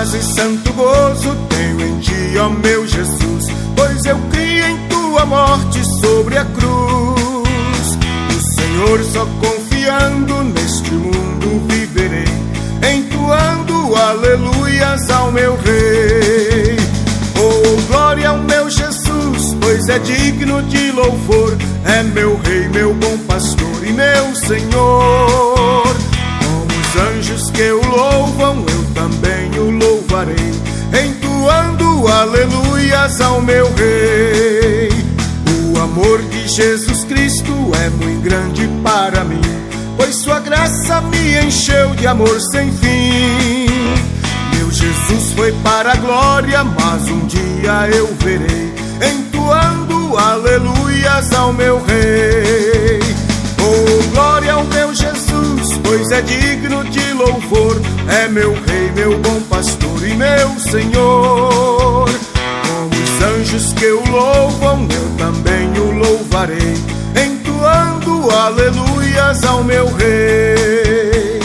paz e santo gozo tenho em ti, ó meu Jesus, pois eu criei em tua morte sobre a cruz. No Senhor só confiando neste mundo viverei, entoando aleluias ao meu Rei. Oh, glória ao meu Jesus, pois é digno de louvor, é meu Rei, meu bom pastor e meu Senhor. Com os anjos que o louvam, eu também o louvarei, entoando aleluias ao meu Rei. O amor de Jesus Cristo é muito grande para mim, pois sua graça me encheu de amor sem fim. Meu Jesus foi para a glória, mas um dia eu verei, entoando aleluias ao meu Rei. Oh, glória ao meu Jesus, pois é digno de louvor, é meu Rei, meu bom pastor e meu Senhor. Com os anjos que o louvam, eu também o louvarei, entoando aleluias ao meu Rei.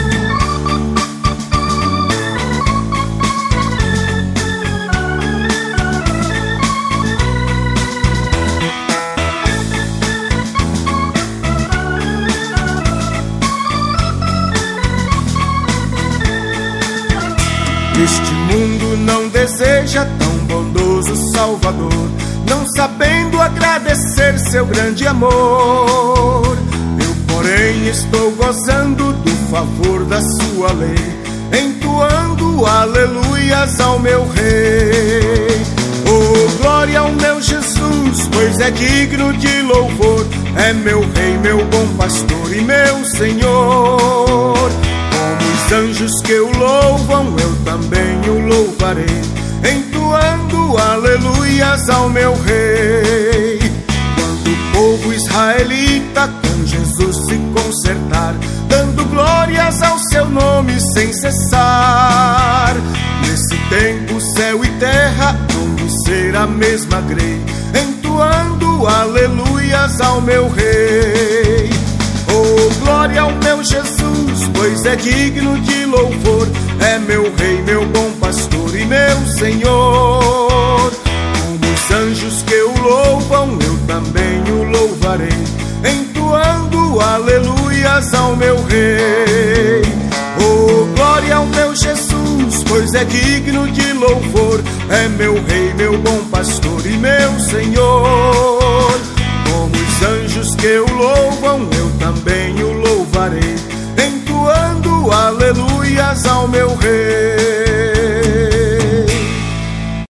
Este mundo não deseja tão bondoso Salvador, não sabendo agradecer seu grande amor. Eu, porém, estou gozando do favor da sua lei, entoando aleluias ao meu Rei. Oh, glória ao meu Jesus, pois é digno de louvor, é meu Rei, meu bom pastor e meu Senhor. Como os anjos que o louvam, eu também o louvarei, entoando aleluias ao meu Rei. Quando o povo israelita com Jesus se consertar, dando glórias ao seu nome sem cessar, nesse tempo céu e terra vão ser a mesma grei, entoando aleluias ao meu Rei. Oh, glória ao meu Jesus, pois é digno de louvor, é meu Rei, meu bom pastor e meu Senhor. Como os anjos que o louvam, eu também o louvarei, entoando aleluias ao meu Rei. Oh, glória ao meu Jesus, pois é digno de louvor, é meu Rei, meu bom pastor e meu Senhor. Como os anjos que o louvam, eu também o louvarei, entoando aleluias ao meu